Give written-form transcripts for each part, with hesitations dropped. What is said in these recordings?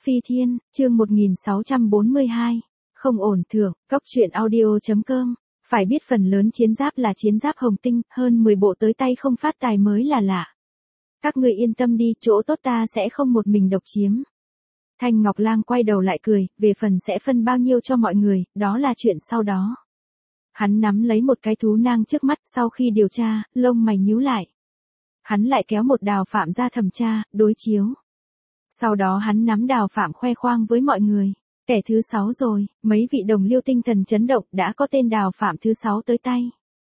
Phi Thiên, chương 1642. Không ổn thưởng, Cóc truyện audio.com. Phải biết phần lớn chiến giáp là chiến giáp hồng tinh, hơn 10 bộ tới tay không phát tài mới là lạ. Các ngươi yên tâm đi, chỗ tốt ta sẽ không một mình độc chiếm. Thanh Ngọc Lang quay đầu lại cười, về phần sẽ phân bao nhiêu cho mọi người, đó là chuyện sau đó. Hắn nắm lấy một cái thú nang trước mắt, sau khi điều tra, lông mày nhíu lại. Hắn lại kéo một Đào Phạm ra thẩm tra, đối chiếu. Sau đó hắn nắm Đào Phạm khoe khoang với mọi người. Kẻ thứ 6 rồi, mấy vị đồng liêu tinh thần chấn động, đã có tên Đào Phạm thứ 6 tới tay.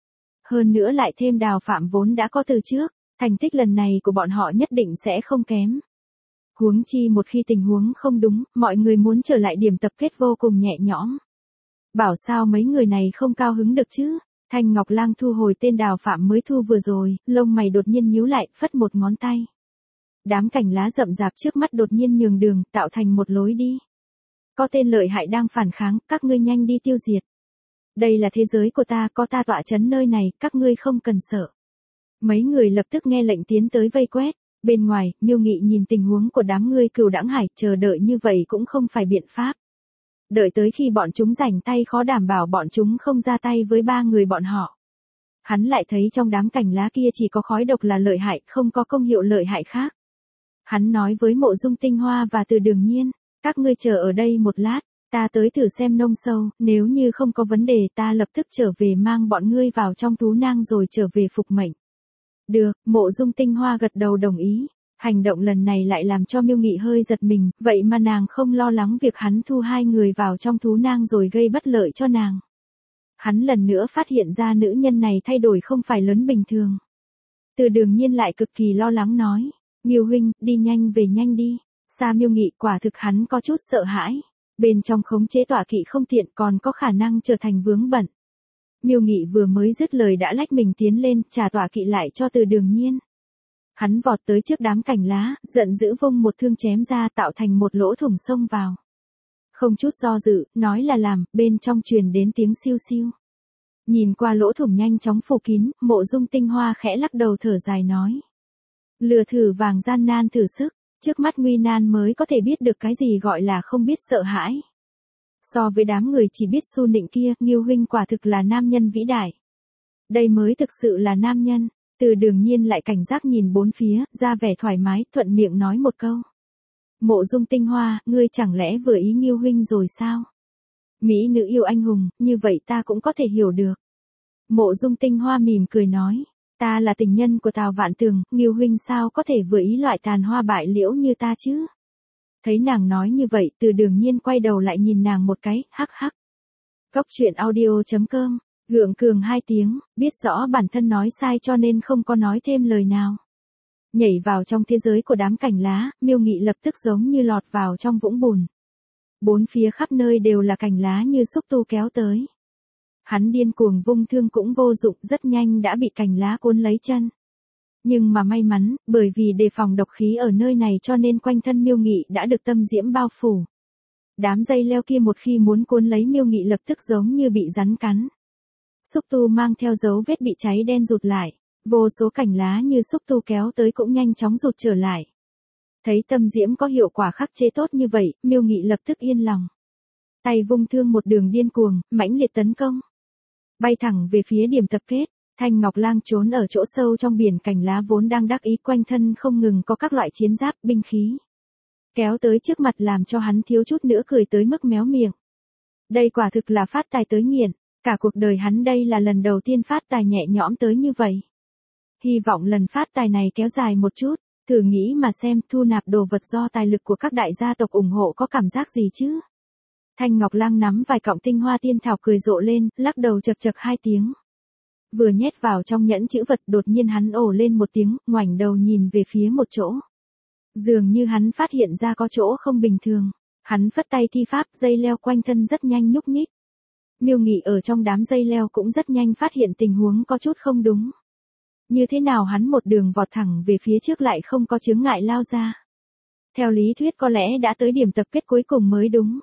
Hơn nữa lại thêm Đào Phạm vốn đã có từ trước, thành tích lần này của bọn họ nhất định sẽ không kém. Huống chi một khi tình huống không đúng, mọi người muốn trở lại điểm tập kết vô cùng nhẹ nhõm. Bảo sao mấy người này không cao hứng được chứ? Thanh Ngọc Lang thu hồi tên Đào Phạm mới thu vừa rồi, lông mày đột nhiên nhíu lại, phất một ngón tay. Đám cành lá rậm rạp trước mắt đột nhiên nhường đường, tạo thành một lối đi. Có tên lợi hại đang phản kháng, các ngươi nhanh đi tiêu diệt. Đây là thế giới của ta, có ta tọa chấn nơi này, các ngươi không cần sợ. Mấy người lập tức nghe lệnh tiến tới vây quét. Bên ngoài, Miêu Nghị nhìn tình huống của đám ngươi Cửu Đãng Hải, chờ đợi như vậy cũng không phải biện pháp. Đợi tới khi bọn chúng rảnh tay khó đảm bảo bọn chúng không ra tay với ba người bọn họ. Hắn lại thấy trong đám cành lá kia chỉ có khói độc là lợi hại, không có công hiệu lợi hại khác. Hắn nói với Mộ Dung Tinh Hoa và Từ Đường Nhiên, các ngươi chờ ở đây một lát, ta tới thử xem nông sâu, nếu như không có vấn đề ta lập tức trở về mang bọn ngươi vào trong thú nang rồi trở về phục mệnh. Được, Mộ Dung Tinh Hoa gật đầu đồng ý. Hành động lần này lại làm cho Miêu Nghị hơi giật mình, vậy mà nàng không lo lắng việc hắn thu hai người vào trong thú nang rồi gây bất lợi cho nàng. Hắn lần nữa phát hiện ra nữ nhân này thay đổi không phải lớn bình thường. Từ Đường Nhiên lại cực kỳ lo lắng nói, Miêu huynh, đi nhanh về nhanh đi. Xa Miêu Nghị quả thực hắn có chút sợ hãi. Bên trong khống chế tọa kỵ không tiện còn có khả năng trở thành vướng bận. Miêu Nghị vừa mới dứt lời đã lách mình tiến lên, trả tọa kỵ lại cho Từ Đường Nhiên. Hắn vọt tới trước đám cành lá, giận dữ vung một thương chém ra tạo thành một lỗ thủng xông vào. Không chút do dự, nói là làm, bên trong truyền đến tiếng siêu siêu. Nhìn qua lỗ thủng nhanh chóng phủ kín, Mộ Dung Tinh Hoa khẽ lắc đầu thở dài nói. Lừa thử vàng gian nan thử sức, trước mắt nguy nan mới có thể biết được cái gì gọi là không biết sợ hãi. So với đám người chỉ biết su nịnh kia, Nghiêu huynh quả thực là nam nhân vĩ đại. Đây mới thực sự là nam nhân. Từ Đường Nhiên lại cảnh giác nhìn bốn phía, ra vẻ thoải mái, thuận miệng nói một câu. Mộ Dung Tinh Hoa, ngươi chẳng lẽ vừa ý Nghiêu huynh rồi sao? Mỹ nữ yêu anh hùng, như vậy ta cũng có thể hiểu được. Mộ Dung Tinh Hoa mỉm cười nói, ta là tình nhân của Tào Vạn Tường, Nghiêu huynh sao có thể vừa ý loại tàn hoa bại liễu như ta chứ? Thấy nàng nói như vậy, Từ Đường Nhiên quay đầu lại nhìn nàng một cái, hắc hắc. Cóc truyện audio.com. Gượng cường hai tiếng, biết rõ bản thân nói sai cho nên không có nói thêm lời nào. Nhảy vào trong thế giới của đám cành lá, Miêu Nghị lập tức giống như lọt vào trong vũng bùn. Bốn phía khắp nơi đều là cành lá như xúc tu kéo tới. Hắn điên cuồng vung thương cũng vô dụng, rất nhanh đã bị cành lá cuốn lấy chân. Nhưng mà may mắn, bởi vì đề phòng độc khí ở nơi này cho nên quanh thân Miêu Nghị đã được tâm diễm bao phủ. Đám dây leo kia một khi muốn cuốn lấy Miêu Nghị lập tức giống như bị rắn cắn. Xúc tu mang theo dấu vết bị cháy đen rụt lại, vô số cành lá như xúc tu kéo tới cũng nhanh chóng rụt trở lại. Thấy tâm diễm có hiệu quả khắc chế tốt như vậy, Miêu Nghị lập tức yên lòng. Tay vung thương một đường điên cuồng, mãnh liệt tấn công. Bay thẳng về phía điểm tập kết, Thanh Ngọc Lang trốn ở chỗ sâu trong biển cành lá vốn đang đắc ý quanh thân không ngừng có các loại chiến giáp, binh khí. Kéo tới trước mặt làm cho hắn thiếu chút nữa cười tới mức méo miệng. Đây quả thực là phát tài tới nghiện. Cả cuộc đời hắn đây là lần đầu tiên phát tài nhẹ nhõm tới như vậy. Hy vọng lần phát tài này kéo dài một chút, thử nghĩ mà xem thu nạp đồ vật do tài lực của các đại gia tộc ủng hộ có cảm giác gì chứ. Thanh Ngọc Lang nắm vài cọng tinh hoa tiên thảo cười rộ lên, lắc đầu chật chật hai tiếng. Vừa nhét vào trong nhẫn chữ vật đột nhiên hắn ồ lên một tiếng, ngoảnh đầu nhìn về phía một chỗ. Dường như hắn phát hiện ra có chỗ không bình thường. Hắn phất tay thi pháp, dây leo quanh thân rất nhanh nhúc nhích. Miêu Nghị ở trong đám dây leo cũng rất nhanh phát hiện tình huống có chút không đúng. Như thế nào hắn một đường vọt thẳng về phía trước lại không có chướng ngại lao ra. Theo lý thuyết có lẽ đã tới điểm tập kết cuối cùng mới đúng.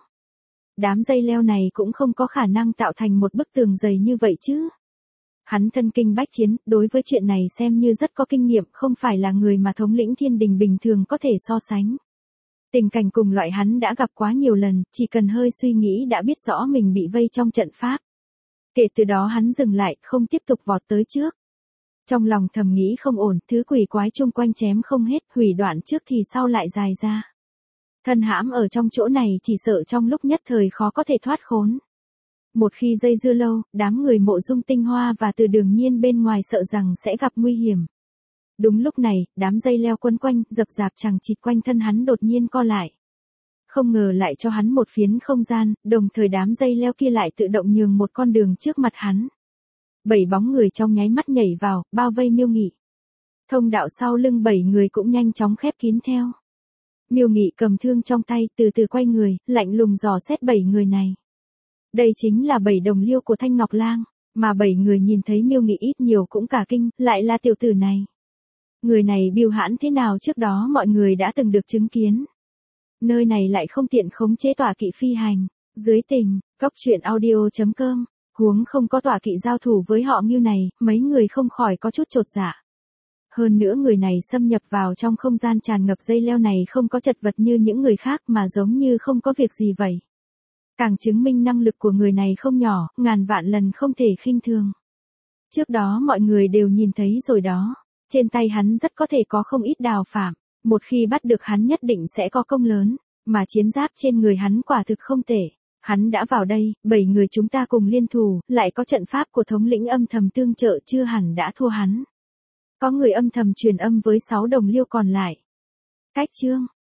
Đám dây leo này cũng không có khả năng tạo thành một bức tường dày như vậy chứ. Hắn thân kinh bách chiến, đối với chuyện này xem như rất có kinh nghiệm, không phải là người mà thống lĩnh thiên đình bình thường có thể so sánh. Tình cảnh cùng loại hắn đã gặp quá nhiều lần, chỉ cần hơi suy nghĩ đã biết rõ mình bị vây trong trận pháp. Kể từ đó hắn dừng lại, không tiếp tục vọt tới trước. Trong lòng thầm nghĩ không ổn, thứ quỷ quái chung quanh chém không hết, hủy đoạn trước thì sau lại dài ra. Thân hãm ở trong chỗ này chỉ sợ trong lúc nhất thời khó có thể thoát khốn. Một khi dây dưa lâu, đám người Mộ Dung Tinh Hoa và Từ Đường Nhiên bên ngoài sợ rằng sẽ gặp nguy hiểm. Đúng lúc này, đám dây leo quấn quanh, dập dạp chằng chịt quanh thân hắn đột nhiên co lại. Không ngờ lại cho hắn một phiến không gian, đồng thời đám dây leo kia lại tự động nhường một con đường trước mặt hắn. 7 bóng người trong nháy mắt nhảy vào, bao vây Miêu Nghị. Thông đạo sau lưng 7 người cũng nhanh chóng khép kín theo. Miêu Nghị cầm thương trong tay, từ từ quay người, lạnh lùng dò xét 7 người này. Đây chính là 7 đồng liêu của Thanh Ngọc Lang, mà 7 người nhìn thấy Miêu Nghị ít nhiều cũng cả kinh, lại là tiểu tử này. Người này bưu hãn thế nào trước đó mọi người đã từng được chứng kiến. Nơi này lại không tiện khống chế tọa kỵ phi hành. Dưới tình, coctruyện.audio.com, huống không có tọa kỵ giao thủ với họ như này, mấy người không khỏi có chút chột dạ. Hơn nữa người này xâm nhập vào trong không gian tràn ngập dây leo này không có chật vật như những người khác mà giống như không có việc gì vậy. Càng chứng minh năng lực của người này không nhỏ, ngàn vạn lần không thể khinh thường. Trước đó mọi người đều nhìn thấy rồi đó. Trên tay hắn rất có thể có không ít đào phạm, một khi bắt được hắn nhất định sẽ có công lớn, mà chiến giáp trên người hắn quả thực không tệ. Hắn đã vào đây, 7 người chúng ta cùng liên thủ, lại có trận pháp của thống lĩnh âm thầm tương trợ chưa hẳn đã thua hắn. Có người âm thầm truyền âm với 6 đồng liêu còn lại. Cách chương